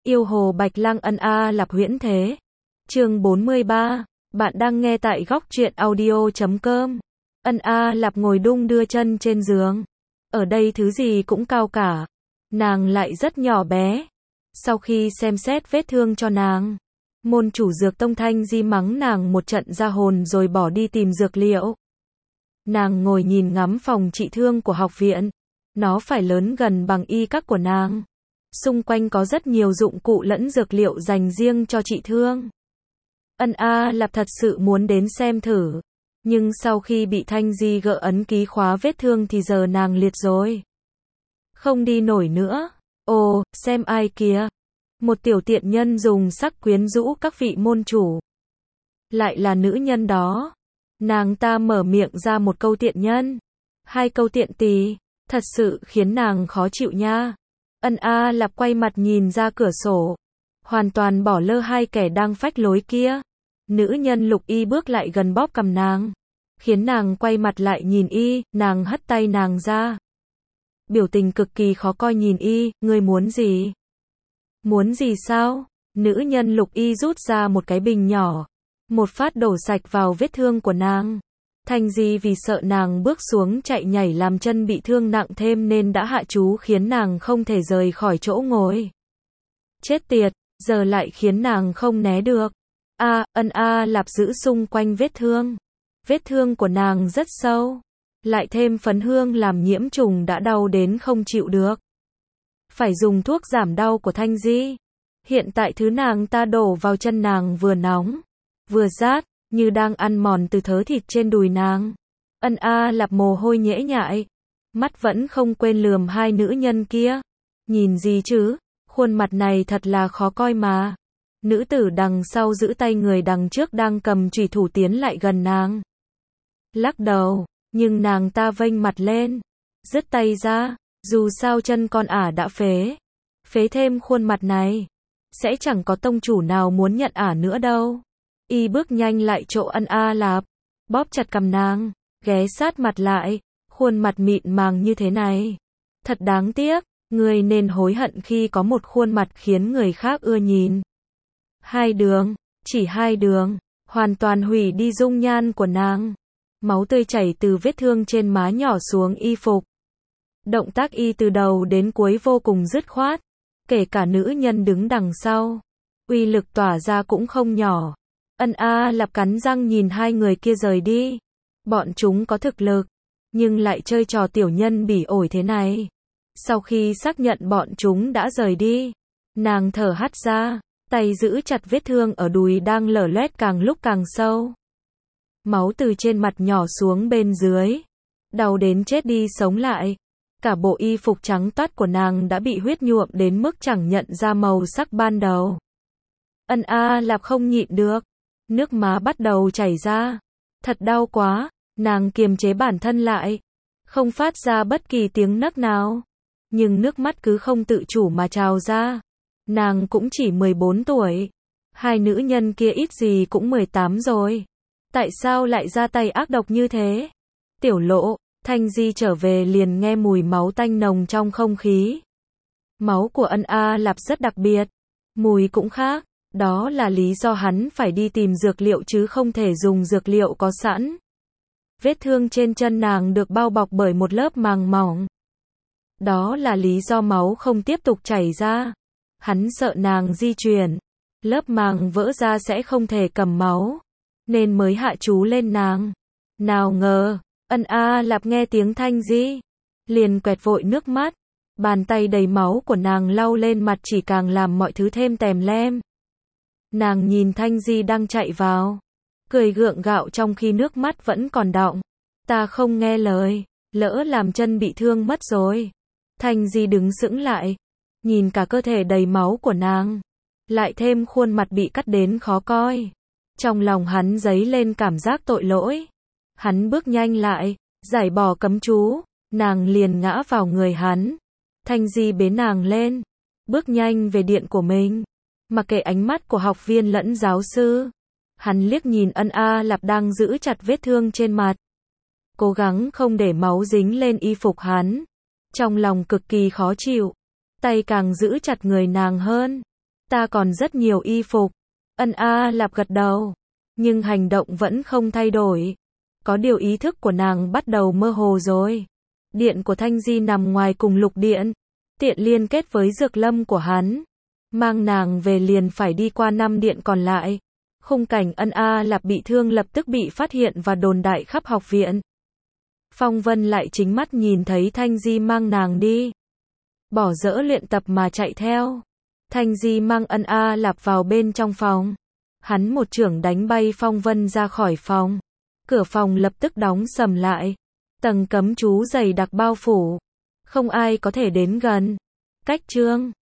Yêu hồ Bạch Lang ân a lạp huyễn thế. Chương 43. Bạn đang nghe tại góc truyện audio.com. Ân a lạp ngồi đung đưa chân trên giường. Ở đây thứ gì cũng cao cả. Nàng lại rất nhỏ bé. Sau khi xem xét vết thương cho nàng, môn chủ dược tông Thanh Di mắng nàng một trận ra hồn rồi bỏ đi tìm dược liệu. Nàng ngồi nhìn ngắm phòng trị thương của học viện. Nó phải lớn gần bằng y các của nàng. Xung quanh có rất nhiều dụng cụ lẫn dược liệu dành riêng cho trị thương. Ân a lạp thật sự muốn đến xem thử. Nhưng sau khi bị Thanh Di gỡ ấn ký khóa vết thương thì giờ nàng liệt rồi. Không đi nổi nữa. Ồ, xem ai kìa. Một tiểu tiện nhân dùng sắc quyến rũ các vị môn chủ. Lại là nữ nhân đó. Nàng ta mở miệng ra một câu tiện nhân. Hai câu tiện tỳ. Thật sự khiến nàng khó chịu nha. Ân a lạp quay mặt nhìn ra cửa sổ. Hoàn toàn bỏ lơ hai kẻ đang phách lối kia. Nữ nhân Lục Y bước lại gần bóp cằm nàng. Khiến nàng quay mặt lại nhìn y, nàng hất tay nàng ra. Biểu tình cực kỳ khó coi nhìn y, ngươi muốn gì? Muốn gì sao? Nữ nhân Lục Y rút ra một cái bình nhỏ. Một phát đổ sạch vào vết thương của nàng. Thanh Di vì sợ nàng bước xuống chạy nhảy làm chân bị thương nặng thêm nên đã hạ chú khiến nàng không thể rời khỏi chỗ ngồi. Chết tiệt, giờ lại khiến nàng không né được. Ân a lạp giữ xung quanh vết thương. Vết thương của nàng rất sâu. Lại thêm phấn hương làm nhiễm trùng đã đau đến không chịu được. Phải dùng thuốc giảm đau của Thanh Di. Hiện tại thứ nàng ta đổ vào chân nàng vừa nóng, vừa rát, như đang ăn mòn từ thớ thịt trên đùi nàng. Ân a lạp mồ hôi nhễ nhại. Mắt vẫn không quên lườm hai nữ nhân kia. Nhìn gì chứ, khuôn mặt này thật là khó coi mà. Nữ tử đằng sau giữ tay người đằng trước đang cầm chùy thủ tiến lại gần nàng. Lắc đầu, nhưng nàng ta vênh mặt lên. Dứt tay ra, dù sao chân con ả đã phế. Phế thêm khuôn mặt này. Sẽ chẳng có tông chủ nào muốn nhận ả nữa đâu. Y bước nhanh lại chỗ Ân a lạp. Bóp chặt cằm nàng, ghé sát mặt lại. Khuôn mặt mịn màng như thế này. Thật đáng tiếc, người nên hối hận khi có một khuôn mặt khiến người khác ưa nhìn. Hai đường, chỉ hai đường, hoàn toàn hủy đi dung nhan của nàng. Máu tươi chảy từ vết thương trên má nhỏ xuống y phục. Động tác y từ đầu đến cuối vô cùng dứt khoát. Kể cả nữ nhân đứng đằng sau. Uy lực tỏa ra cũng không nhỏ. Ân a lạp cắn răng nhìn hai người kia rời đi. Bọn chúng có thực lực. Nhưng lại chơi trò tiểu nhân bỉ ổi thế này. Sau khi xác nhận bọn chúng đã rời đi. Nàng thở hắt ra. Tay giữ chặt vết thương ở đùi đang lở loét càng lúc càng sâu. Máu từ trên mặt nhỏ xuống bên dưới. Đau đến chết đi sống lại. Cả bộ y phục trắng toát của nàng đã bị huyết nhuộm đến mức chẳng nhận ra màu sắc ban đầu. Ân a lạp không nhịn được. Nước má bắt đầu chảy ra. Thật đau quá. Nàng kiềm chế bản thân lại. Không phát ra bất kỳ tiếng nấc nào. Nhưng nước mắt cứ không tự chủ mà trào ra. Nàng cũng chỉ 14 tuổi. Hai nữ nhân kia ít gì cũng 18 rồi. Tại sao lại ra tay ác độc như thế? Tiểu Lộ, Thanh Di trở về liền nghe mùi máu tanh nồng trong không khí. Máu của Ân a lạp rất đặc biệt. Mùi cũng khác. Đó là lý do hắn phải đi tìm dược liệu chứ không thể dùng dược liệu có sẵn. Vết thương trên chân nàng được bao bọc bởi một lớp màng mỏng. Đó là lý do máu không tiếp tục chảy ra. Hắn sợ nàng di chuyển. Lớp màng vỡ ra sẽ không thể cầm máu. Nên mới hạ chú lên nàng. Nào ngờ, Ân a lạp nghe tiếng Thanh Di. Liền quẹt vội nước mắt. Bàn tay đầy máu của nàng lau lên mặt chỉ càng làm mọi thứ thêm tèm lem. Nàng nhìn Thanh Di đang chạy vào. Cười gượng gạo trong khi nước mắt vẫn còn đọng. Ta không nghe lời. Lỡ làm chân bị thương mất rồi. Thanh Di đứng sững lại. Nhìn cả cơ thể đầy máu của nàng. Lại thêm khuôn mặt bị cắt đến khó coi. Trong lòng hắn dấy lên cảm giác tội lỗi. Hắn bước nhanh lại. Giải bỏ cấm chú. Nàng liền ngã vào người hắn. Thanh Di bế nàng lên. Bước nhanh về điện của mình. Mặc kệ ánh mắt của học viên lẫn giáo sư. Hắn liếc nhìn Ân a lạp đang giữ chặt vết thương trên mặt. Cố gắng không để máu dính lên y phục hắn. Trong lòng cực kỳ khó chịu. Tay càng giữ chặt người nàng hơn. Ta còn rất nhiều y phục. Ân A Lạp gật đầu. Nhưng hành động vẫn không thay đổi. Có điều ý thức của nàng bắt đầu mơ hồ rồi. Điện của Thanh Di nằm ngoài cùng lục điện. Tiện liên kết với dược lâm của hắn. Mang nàng về liền phải đi qua 5 điện còn lại. Khung cảnh Ân A Lạp bị thương lập tức bị phát hiện và đồn đại khắp học viện. Phong Vân lại chính mắt nhìn thấy Thanh Di mang nàng đi. Bỏ dỡ luyện tập mà chạy theo. Thanh Di mang Ân A Lạp vào bên trong phòng. Hắn một chưởng đánh bay Phong Vân ra khỏi phòng. Cửa phòng lập tức đóng sầm lại. Tầng cấm chú dày đặc bao phủ. Không ai có thể đến gần. Cách chương